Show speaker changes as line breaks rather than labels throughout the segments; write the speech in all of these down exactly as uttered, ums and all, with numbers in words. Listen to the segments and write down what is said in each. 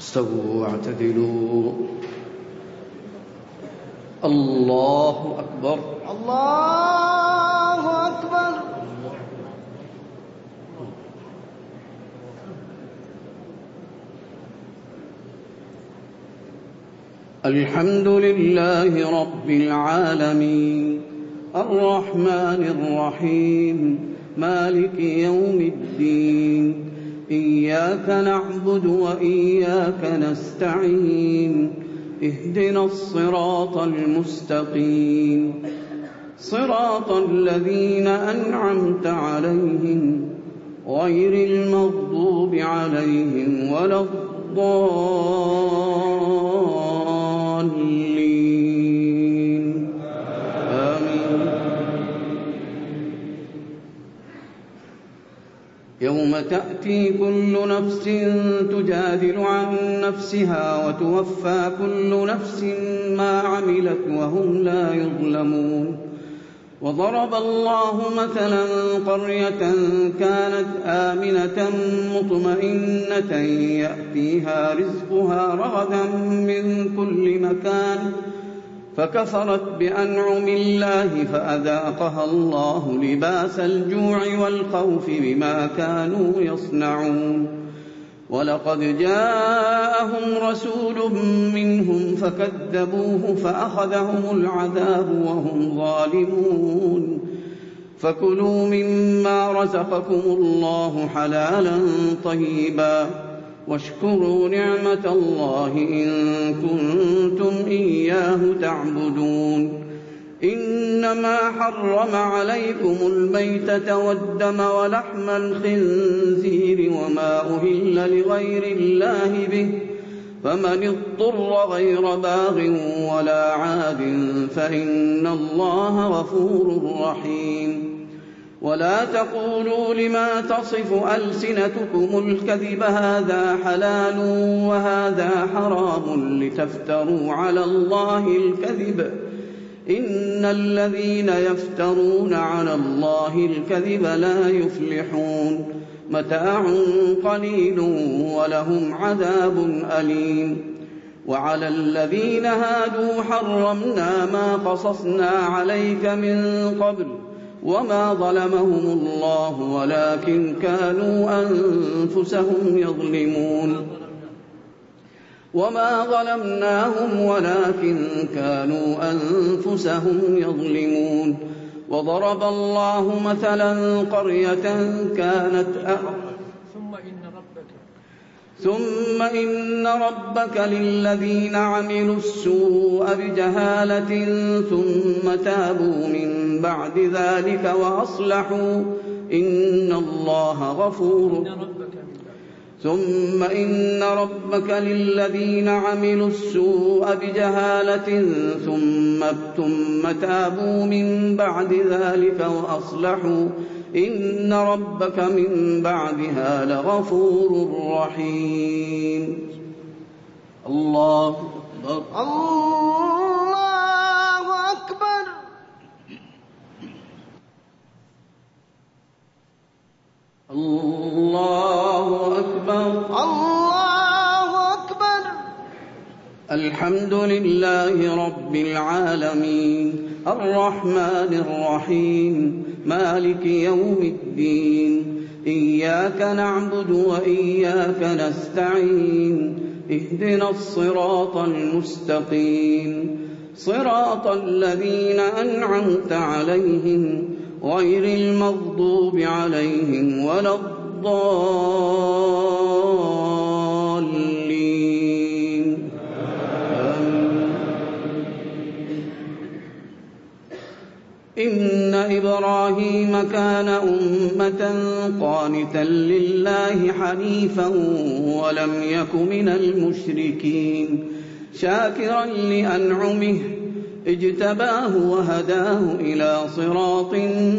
استووا واعتدلوا. الله أكبر.
الله أكبر.
الحمد لله رب العالمين الرحمن الرحيم مالك يوم الدين إياك نعبد وإياك نستعين اهدنا الصراط المستقيم صراط الذين أنعمت عليهم غير المغضوب عليهم ولا الضالين آمين. يوم تأتي كل نفس تجادل عن نفسها وتوفى كل نفس ما عملت وهم لا يظلمون. وضرب الله مثلا قرية كانت آمنة مطمئنة يأتيها رزقها رغدا من كل مكان فكفرت بأنعم الله فأذاقها الله لباس الجوع والخوف بما كانوا يصنعون. ولقد جاءهم رسول منهم فكذبوه فأخذهم العذاب وهم ظالمون. فكلوا مما رزقكم الله حلالا طيبا واشكروا نعمة الله إن كنتم إياه تعبدون. إنما حرم عليكم الميتة والدم ولحم الخنزير وما أهل لغير الله به فمن اضطر غير باغ ولا عاد فإن الله غفور رحيم. ولا تقولوا لما تصف ألسنتكم الكذب هذا حلال وهذا حرام لتفتروا على الله الكذب إن الذين يفترون على الله الكذب لا يفلحون. متاع قليل ولهم عذاب أليم. وعلى الذين هادوا حرمنا ما قصصنا عليك من قبل وما ظلمهم الله ولكن كانوا أنفسهم يظلمون. وما ظلمناهم ولكن كانوا أنفسهم يظلمون. وضرب الله مثلا قرية كانت
ثم إن ربك
ثم إن ربك للذين عملوا السوء بجهالة ثم تابوا من بعد ذلك وأصلحوا إن الله غفور ثم إن ربك للذين عملوا السوء بجهالة ثم ثم تابوا من بعد ذلك وأصلحوا إن ربك من بعدها لغفور رحيم. الله أكبر.
الله أكبر.
الله أكبر.
الله أكبر.
الحمد لله رب العالمين الرحمن الرحيم مالك يوم الدين إياك نعبد وإياك نستعين اهدنا الصراط المستقيم صراط الذين أنعمت عليهم غير المغضوب عليهم ولا الضالين آمين. إن إبراهيم كان أمة قانتا لله حنيفا ولم يك من المشركين شاكرا لأنعمه اجتباه وهداه إلى صراط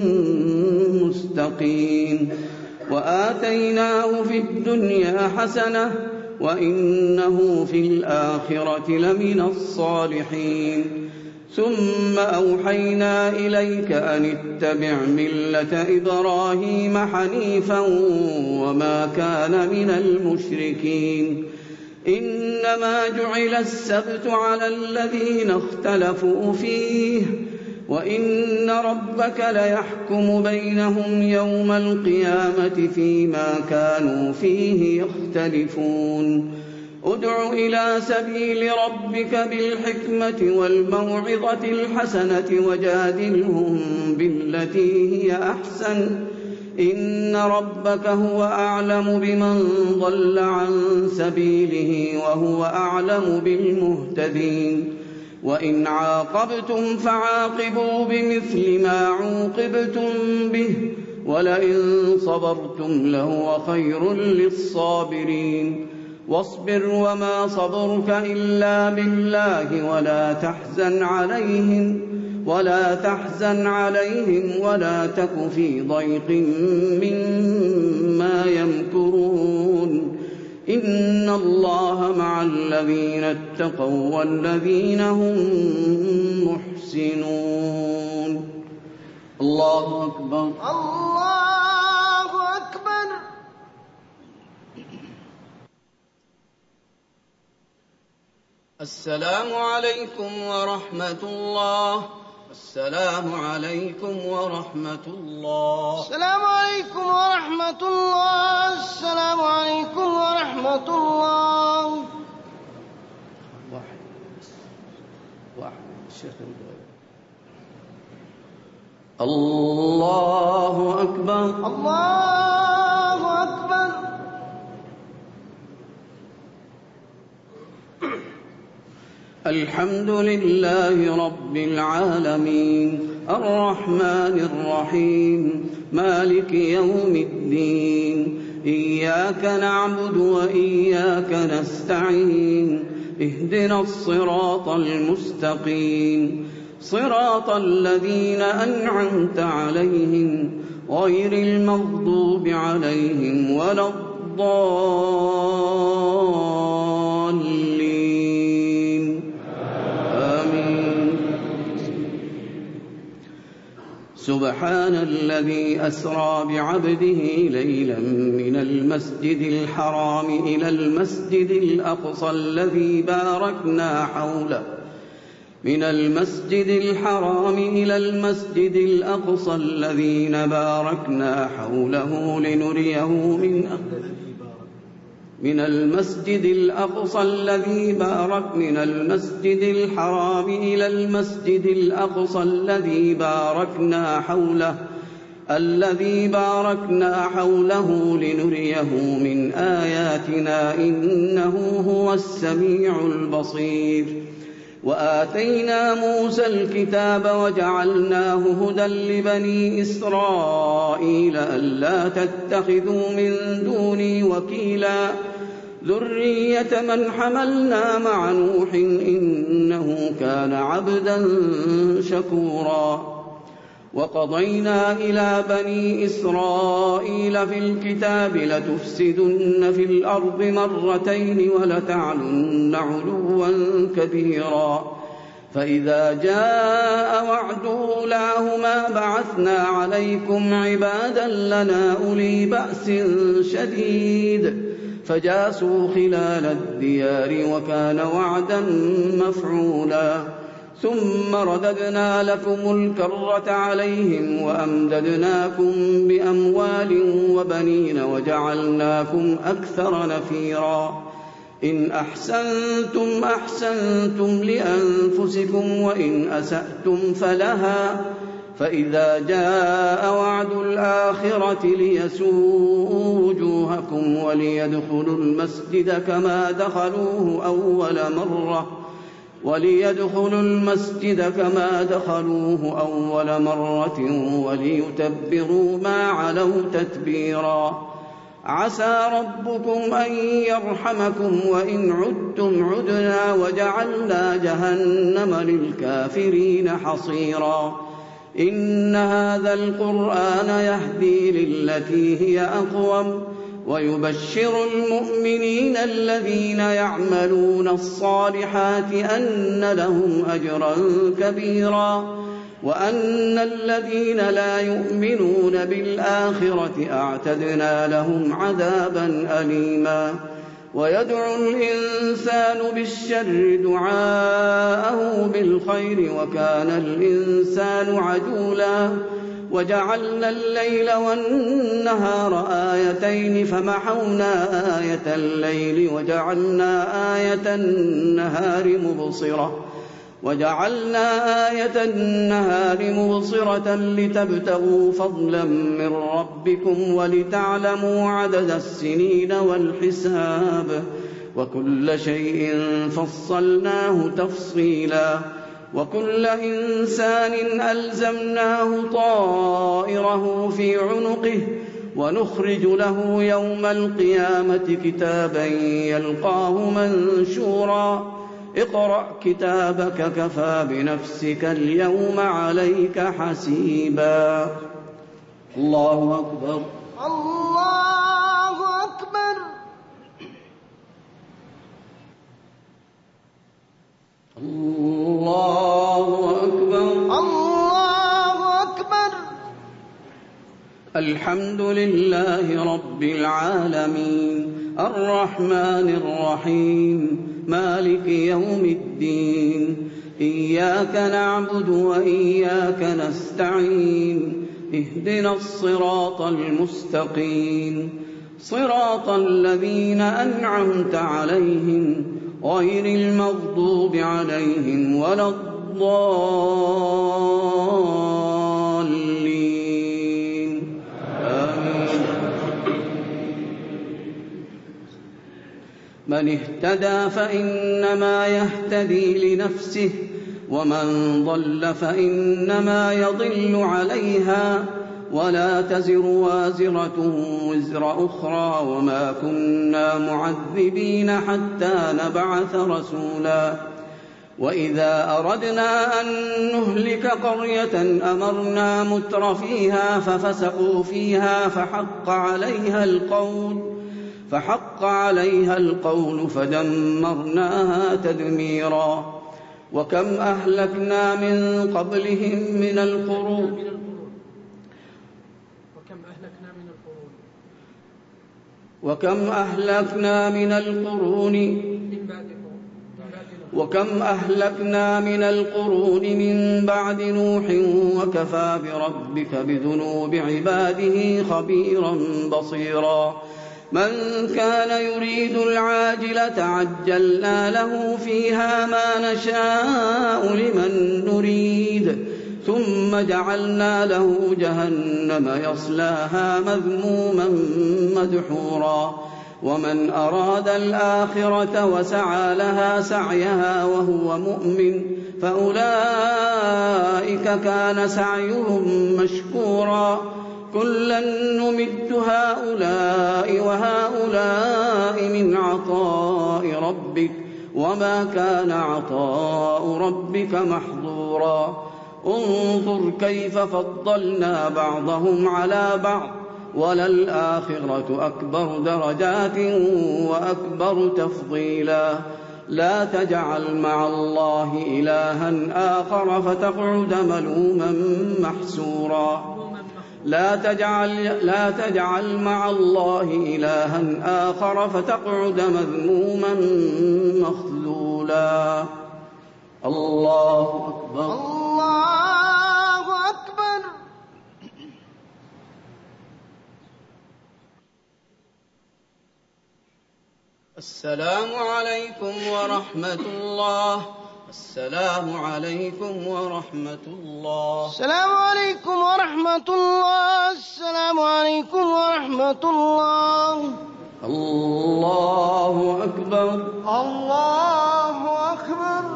مستقيم وآتيناه في الدنيا حسنة وإنه في الآخرة لمن الصالحين ثم أوحينا إليك أن اتبع ملة إبراهيم حنيفا وما كان من المشركين إنما جعل السبت على الذين اختلفوا فيه وإن ربك ليحكم بينهم يوم القيامة فيما كانوا فيه يختلفون ادع إلى سبيل ربك بالحكمة والموعظة الحسنة وجادلهم بالتي هي أحسن إن ربك هو أعلم بمن ضل عن سبيله وهو أعلم بالمهتدين وإن عاقبتم فعاقبوا بمثل ما عوقبتم به ولئن صبرتم لهو خير للصابرين واصبر وما صبرك إلا بالله ولا تحزن عليهم ولا تحزن عليهم ولا تك في ضيق مما يمكرون إن الله مع الذين اتقوا والذين هم محسنون. الله أكبر.
الله أكبر.
السلام عليكم ورحمة الله. السلام عليكم ورحمة الله.
السلام عليكم ورحمة الله. السلام عليكم ورحمة الله.
واحد واحد الشيخ الله أكبر.
الله أكبر.
الحمد لله رب العالمين الرحمن الرحيم مالك يوم الدين إياك نعبد وإياك نستعين اهدنا الصراط المستقيم صراط الذين أنعمت عليهم غير المغضوب عليهم ولا الضالين آمين. سبحان الذي أسرى بعبده ليلا من المسجد الحرام إلى المسجد الأقصى الذي باركنا حوله من المسجد الحرام إلى المسجد الأقصى الذي باركنا حوله لنريه من من المسجد الأقصى الذي بارك من المسجد الحرام إلى المسجد الأقصى الذي باركنا حوله الذي باركنا حوله لنريه من آياتنا إنه هو السميع البصير. وآتينا موسى الكتاب وجعلناه هدى لبني إسرائيل ألا تتخذوا من دوني وكيلا ذرية من حملنا مع نوح إنه كان عبدا شكورا. وقضينا إلى بني إسرائيل في الكتاب لتفسدن في الأرض مرتين ولتعلن علوا كبيرا فإذا جاء وعد أولاهما بعثنا عليكم عبادا لنا أولي بأس شديد فجاسوا خلال الديار وكان وعدا مفعولا. ثم رددنا لكم الكرة عليهم وأمددناكم بأموال وبنين وجعلناكم أكثر نفيرا. إن أحسنتم أحسنتم لأنفسكم وإن أسأتم فلها فإذا جاء وعد الآخرة ليسوءوا وجوهكم وليدخلوا المسجد كما دخلوه أول مرة وليدخلوا المسجد كما دخلوه أول مرة وليتبروا ما علوا تتبيرا. عسى ربكم أن يرحمكم وإن عدتم عدنا وجعلنا جهنم للكافرين حصيرا. إن هذا القرآن يهدي للتي هي أقوم ويبشر المؤمنين الذين يعملون الصالحات أن لهم أجرا كبيرا وأن الذين لا يؤمنون بالآخرة أعتدنا لهم عذابا أليما. ويدعو الإنسان بالشر دعاءه بالخير وكان الإنسان عجولا وجعلنا الليل والنهار آيتين فمحونا آية الليل وجعلنا آية النهار مبصرة وجعلنا آية النهار مبصرة لتبتغوا فضلا من ربكم ولتعلموا عدد السنين والحساب وكل شيء فصلناه تفصيلا وكل إنسان ألزمناه طائره في عنقه ونخرج له يوم القيامة كتابا يلقاه منشورا اقرأ كتابك كفى بنفسك اليوم عليك حسيبا. الله أكبر.
الله أكبر.
الله أكبر.
الله أكبر.
الحمد لله رب العالمين الرحمن الرحيم مالك يوم الدين إياك نعبد وإياك نستعين اهدنا الصراط المستقيم صراط الذين أنعمت عليهم غير المغضوب عليهم ولا الضالين آمين. من اهتدى فإنما يهتدي لنفسه ومن ضل فإنما يضل عليها ولا تزر وازرة وزر أخرى وما كنا معذبين حتى نبعث رسولا وإذا أردنا أن نهلك قرية أمرنا متر فيها ففسقوا فيها فحق عليها القول فحق عليها القول فدمرناها تدميرا وكم أهلكنا من قبلهم من القرون وكم أهلكنا من القرون وكم أهلكنا من القرون من بعد نوح وكفى بربك بذنوب عباده خبيرا بصيرا من كان يريد العاجلة عجلنا له فيها ما نشاء لمن نريد ثم جعلنا له جهنم يصلاها مذموما مدحورا ومن أراد الآخرة وسعى لها سعيها وهو مؤمن فأولئك كان سعيهم مشكورا كلا نمد هؤلاء وهؤلاء من عطاء ربك وما كان عطاء ربك محظورا انظر كيف فضلنا بعضهم على بعض وللآخرة أكبر درجات وأكبر تفضيلا لا تجعل مع الله إلها آخر فتقعد ملوما محسورا لا تجعل, لا تجعل مع الله إلها آخر فتقعد مذموما مخذولا. الله أكبر.
الله أكبر.
السلام عليكم ورحمة الله. السلام عليكم ورحمة الله.
السلام عليكم ورحمة الله. السلام عليكم ورحمة الله.
الله أكبر.
الله أكبر.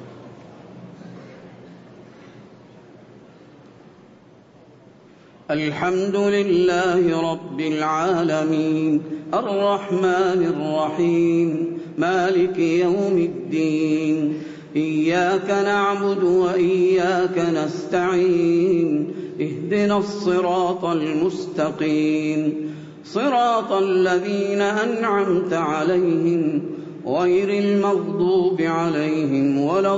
الحمد لله رب العالمين الرحمن الرحيم مالك يوم الدين إياك نعبد وإياك نستعين اهدنا الصراط المستقيم صراط الذين أنعمت عليهم غير المغضوب عليهم ولا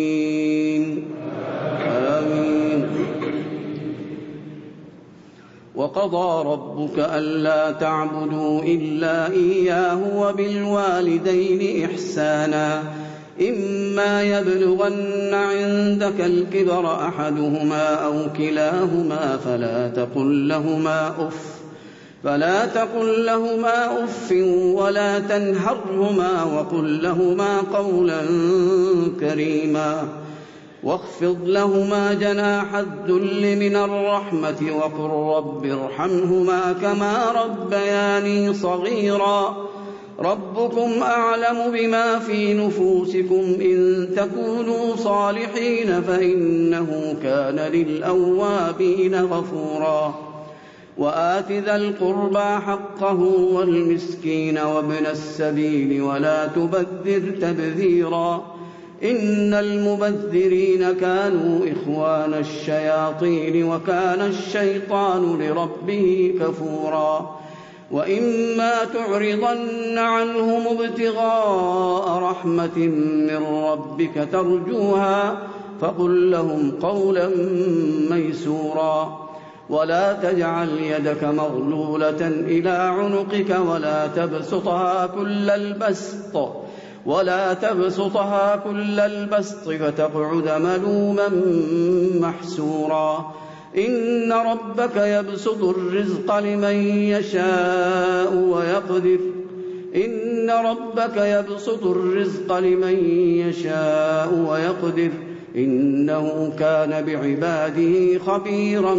الضالين آمين. وقضى ربك ألا تعبدوا إلا إياه وبالوالدين إحسانا إما يبلغن عندك الكبر أحدهما أو كلاهما فلا تقل لهما أف فلا تقل لهما أف ولا تنهرهما وقل لهما قولا كريما واخفض لهما جناح الذل من الرحمة وقل رب ارحمهما كما ربياني صغيرا ربكم أعلم بما في نفوسكم إن تكونوا صالحين فإنه كان للأوابين غفورا وآت ذا القربى حقه والمسكين وابن السبيل ولا تبذر تبذيرا إن المبذرين كانوا إخوان الشياطين وكان الشيطان لربه كفورا وإما تعرضن عنهم ابتغاء رحمة من ربك ترجوها فقل لهم قولا ميسورا ولا تجعل يدك مغلولة إلى عنقك ولا تبسطها كل البسط ولا تبسطها كل البسط فتقعد ملوما محسورا إن ربك يبسط الرزق لمن يشاء ويقدر إن ربك يبسط الرزق لمن يشاء ويقدر إنه كان بعباده خبيرا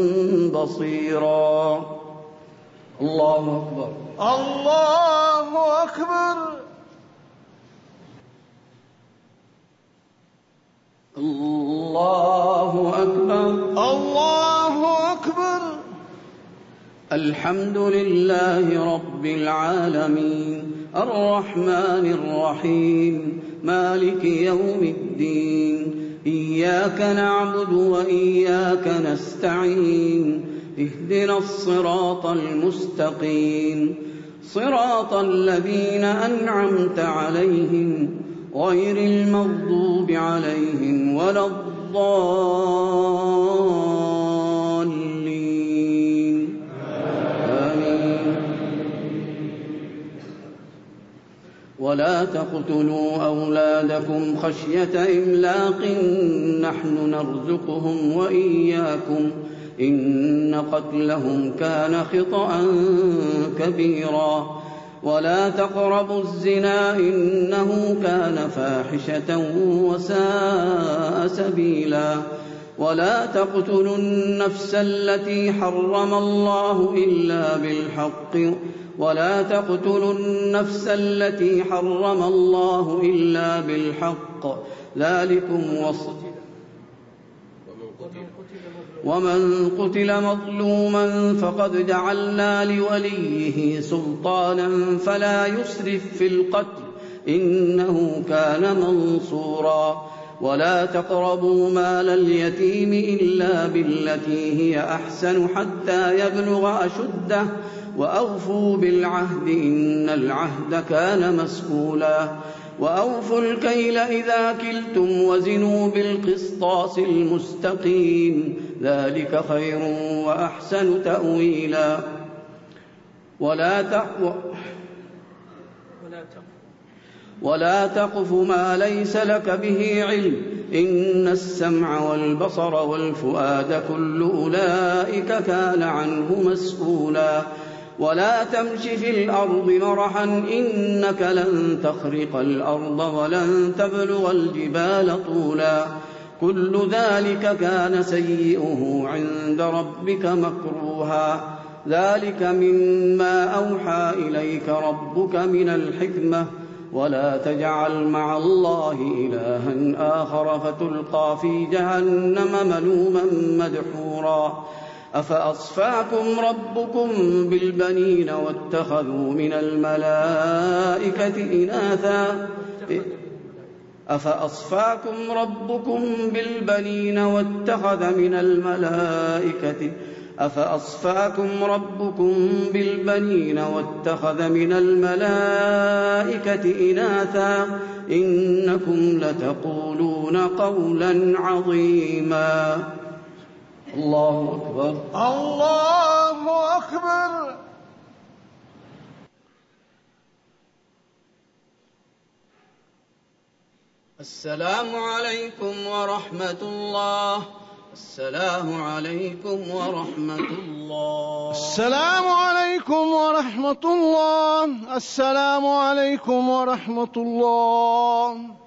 بصيرا الله أكبر
الله أكبر
الله أكبر
الله أكبر
الحمد لله رب العالمين الرحمن الرحيم مالك يوم الدين إياك نعبد وإياك نستعين اهدنا الصراط المستقيم صراط الذين أنعمت عليهم غير المغضوب عليهم ولا الضالين آمين ولا تقتلوا أولادكم خشية إملاق نحن نرزقهم وإياكم إن قتلهم كان خطأ كبيرا ولا تقربوا الزنا إنه كان فاحشة وساء سبيلا ولا تقتلوا النفس التي حرم الله إلا بالحق ولا تقتلوا النفس التي حرم الله إلا بالحق ذلكم وصف ومن قتل مظلوما فقد جعلنا لوليه سلطانا فلا يسرف في القتل إنه كان منصورا ولا تقربوا مال اليتيم إلا بالتي هي أحسن حتى يبلغ أشده وأوفوا بالعهد إن العهد كان مسؤولا وأوفوا الكيل إذا كلتم وزنوا بالقسطاس المستقيم ذلك خير وأحسن تأويلا ولا تقف ولا تقف ما ليس لك به علم إن السمع والبصر والفؤاد كل أولئك كان عنه مسؤولا ولا تمش في الأرض مرحا إنك لن تخرق الأرض ولن تبلغ الجبال طولا كل ذلك كان سيئه عند ربك مكروها ذلك مما أوحى إليك ربك من الحكمة ولا تجعل مع الله إلها آخر فتلقى في جهنم ملوما مدحورا أفأصفاكم ربكم بالبنين واتخذوا من الملائكة إناثا أفأصفاكم ربكم بالبنين واتخذ من الملائكة أفأصفاكم ربكم بالبنين واتخذ من الملائكة إناثا إنكم لتقولون قولا عظيما الله أكبر
الله
السلام عليكم ورحمة الله. السلام عليكم ورحمة الله.
السلام عليكم ورحمة الله. السلام عليكم ورحمة الله.